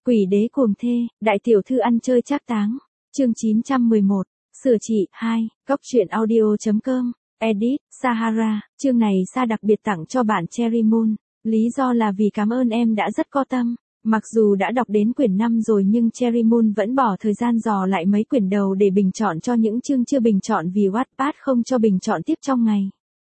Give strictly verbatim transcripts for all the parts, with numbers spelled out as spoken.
Quỷ đế cuồng thê, đại tiểu thư ăn chơi trác táng. Chương chín trăm mười một, sửa trị, hai, góc truyện audio.com, edit, Sahara, chương này Sa đặc biệt tặng cho bạn Cherry Moon, lý do là vì cảm ơn em đã rất có tâm. Mặc dù đã đọc đến quyển năm rồi nhưng Cherry Moon vẫn bỏ thời gian dò lại mấy quyển đầu để bình chọn cho những chương chưa bình chọn vì Wattpad không cho bình chọn tiếp trong ngày.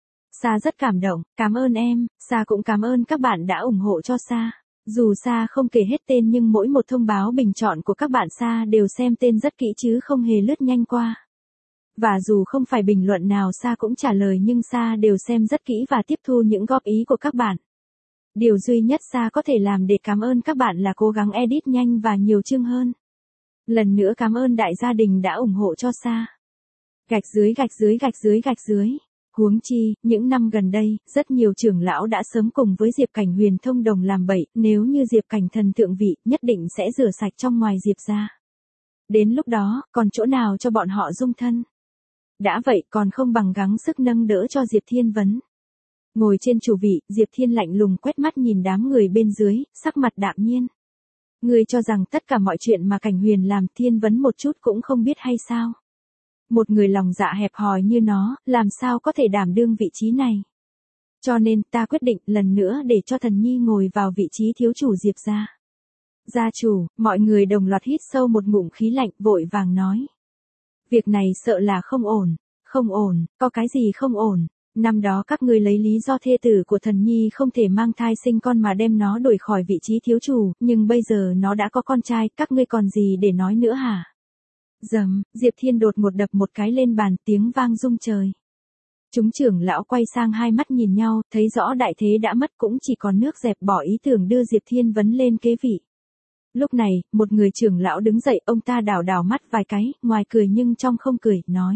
Sa rất cảm động, cảm ơn em, Sa cũng cảm ơn các bạn đã ủng hộ cho Sa. Dù Sa không kể hết tên nhưng mỗi một thông báo bình chọn của các bạn Sa đều xem tên rất kỹ chứ không hề lướt nhanh qua. Và dù không phải bình luận nào Sa cũng trả lời nhưng Sa đều xem rất kỹ và tiếp thu những góp ý của các bạn. Điều duy nhất Sa có thể làm để cảm ơn các bạn là cố gắng edit nhanh và nhiều chương hơn. Lần nữa cảm ơn đại gia đình đã ủng hộ cho Sa. Gạch dưới gạch dưới gạch dưới gạch dưới. Huống chi, những năm gần đây, rất nhiều trưởng lão đã sớm cùng với Diệp Cảnh Huyền thông đồng làm bậy, nếu như Diệp Cảnh thần thượng vị, nhất định sẽ rửa sạch trong ngoài Diệp ra. Đến lúc đó, còn chỗ nào cho bọn họ dung thân. Đã vậy còn không bằng gắng sức nâng đỡ cho Diệp Thiên Vấn. Ngồi trên chủ vị, Diệp Thiên lạnh lùng quét mắt nhìn đám người bên dưới, sắc mặt đạm nhiên. Ngươi cho rằng tất cả mọi chuyện mà Cảnh Huyền làm Thiên Vấn một chút cũng không biết hay sao? Một người lòng dạ hẹp hòi như nó, làm sao có thể đảm đương vị trí này. Cho nên ta quyết định lần nữa để cho Thần Nhi ngồi vào vị trí thiếu chủ Diệp gia. Gia chủ, mọi người đồng loạt hít sâu một ngụm khí lạnh vội vàng nói. Việc này sợ là không ổn, không ổn, có cái gì không ổn. Năm đó các ngươi lấy lý do thê tử của Thần Nhi không thể mang thai sinh con mà đem nó đuổi khỏi vị trí thiếu chủ, nhưng bây giờ nó đã có con trai, các ngươi còn gì để nói nữa hả? Dầm, Diệp Thiên đột một đập một cái lên bàn, tiếng vang rung trời. Chúng trưởng lão quay sang hai mắt nhìn nhau, thấy rõ đại thế đã mất cũng chỉ còn nước dẹp bỏ ý tưởng đưa Diệp Thiên Vấn lên kế vị. Lúc này, một người trưởng lão đứng dậy, ông ta đảo đảo mắt vài cái, ngoài cười nhưng trong không cười, nói.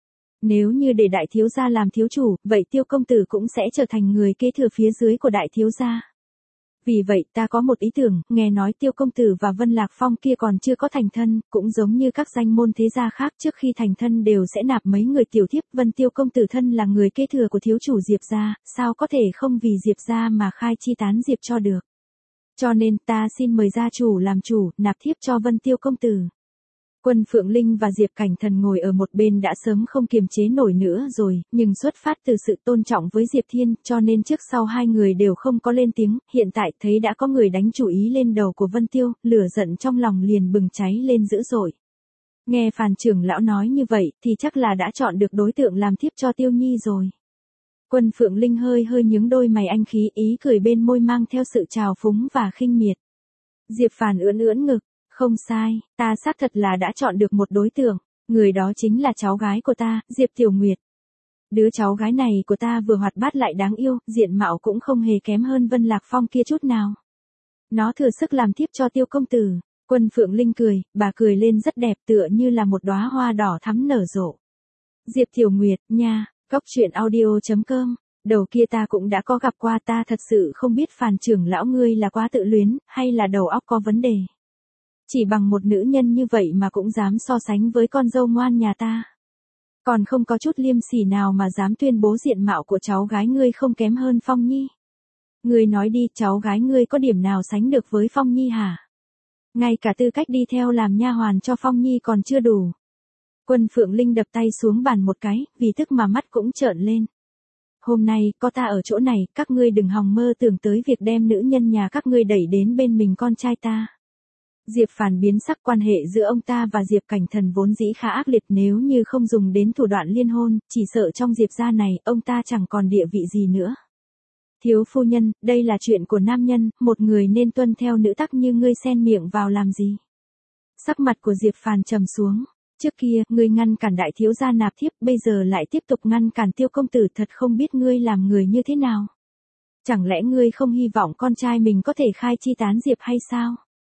Nếu như để đại thiếu gia làm thiếu chủ, vậy Tiêu công tử cũng sẽ trở thành người kế thừa phía dưới của đại thiếu gia. Vì vậy ta có một ý tưởng, nghe nói Tiêu công tử và Vân Lạc Phong kia còn chưa có thành thân, cũng giống như các danh môn thế gia khác trước khi thành thân đều sẽ nạp mấy người tiểu thiếp. Vân Tiêu công tử thân là người kế thừa của thiếu chủ Diệp gia, sao có thể không vì Diệp gia mà khai chi tán Diệp cho được. Cho nên ta xin mời gia chủ làm chủ, nạp thiếp cho Vân Tiêu công tử. Quân Phượng Linh và Diệp Cảnh Thần ngồi ở một bên đã sớm không kiềm chế nổi nữa rồi, nhưng xuất phát từ sự tôn trọng với Diệp Thiên, cho nên trước sau hai người đều không có lên tiếng, hiện tại thấy đã có người đánh chủ ý lên đầu của Vân Tiêu, lửa giận trong lòng liền bừng cháy lên dữ dội. Nghe Phàn trưởng lão nói như vậy, thì chắc là đã chọn được đối tượng làm thiếp cho Tiêu Nhi rồi. Quân Phượng Linh hơi hơi nhướng đôi mày anh khí, ý cười bên môi mang theo sự trào phúng và khinh miệt. Diệp Phàn ưỡn ưỡn ngực. Không sai, ta xác thật là đã chọn được một đối tượng, người đó chính là cháu gái của ta, Diệp Tiểu Nguyệt. Đứa cháu gái này của ta vừa hoạt bát lại đáng yêu, diện mạo cũng không hề kém hơn Vân Lạc Phong kia chút nào. Nó thừa sức làm thiếp cho Tiêu công tử. Quân Phượng Linh cười, bà cười lên rất đẹp tựa như là một đóa hoa đỏ thắm nở rộ. Diệp Tiểu Nguyệt, nha, góc truyện audio.com. Đầu kia ta cũng đã có gặp qua, ta thật sự không biết Phàn trưởng lão ngươi là quá tự luyến, hay là đầu óc có vấn đề. Chỉ bằng một nữ nhân như vậy mà cũng dám so sánh với con dâu ngoan nhà ta. Còn không có chút liêm sỉ nào mà dám tuyên bố diện mạo của cháu gái ngươi không kém hơn Phong Nhi. Ngươi nói đi, cháu gái ngươi có điểm nào sánh được với Phong Nhi hả? Ngay cả tư cách đi theo làm nha hoàn cho Phong Nhi còn chưa đủ. Quân Phượng Linh đập tay xuống bàn một cái, vì tức mà mắt cũng trợn lên. Hôm nay, có ta ở chỗ này, các ngươi đừng hòng mơ tưởng tới việc đem nữ nhân nhà các ngươi đẩy đến bên mình con trai ta. Diệp Phàn biến sắc, quan hệ giữa ông ta và Diệp Cảnh Thần vốn dĩ khá ác liệt, nếu như không dùng đến thủ đoạn liên hôn, chỉ sợ trong Diệp gia này, ông ta chẳng còn địa vị gì nữa. Thiếu phu nhân, đây là chuyện của nam nhân, một người nên tuân theo nữ tắc như ngươi xen miệng vào làm gì. Sắc mặt của Diệp Phàn trầm xuống, trước kia, ngươi ngăn cản đại thiếu gia nạp thiếp, bây giờ lại tiếp tục ngăn cản Tiêu công tử, thật không biết ngươi làm người như thế nào. Chẳng lẽ ngươi không hy vọng con trai mình có thể khai chi tán Diệp hay sao?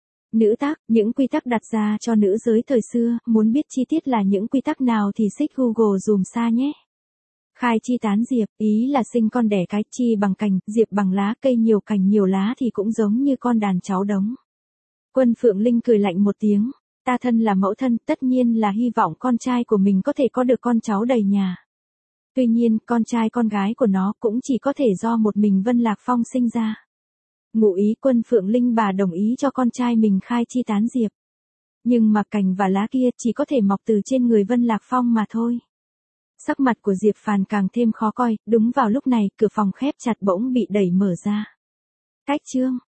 Nữ tác, những quy tắc đặt ra cho nữ giới thời xưa, muốn biết chi tiết là những quy tắc nào thì xích Google dùm Sa nhé. Khai chi tán Diệp, ý là sinh con đẻ cái, chi bằng cành, Diệp bằng lá, cây nhiều cành nhiều lá thì cũng giống như con đàn cháu đống. Quân Phượng Linh cười lạnh một tiếng, ta thân là mẫu thân, tất nhiên là hy vọng con trai của mình có thể có được con cháu đầy nhà. Tuy nhiên, con trai con gái của nó cũng chỉ có thể do một mình Vân Lạc Phong sinh ra. Ngụ ý Quân Phượng Linh bà đồng ý cho con trai mình khai chi tán diệp. Nhưng mà cành và lá kia chỉ có thể mọc từ trên người Vân Lạc Phong mà thôi. Sắc mặt của Diệp Phàn càng thêm khó coi, đúng vào lúc này cửa phòng khép chặt bỗng bị đẩy mở ra. Cách chương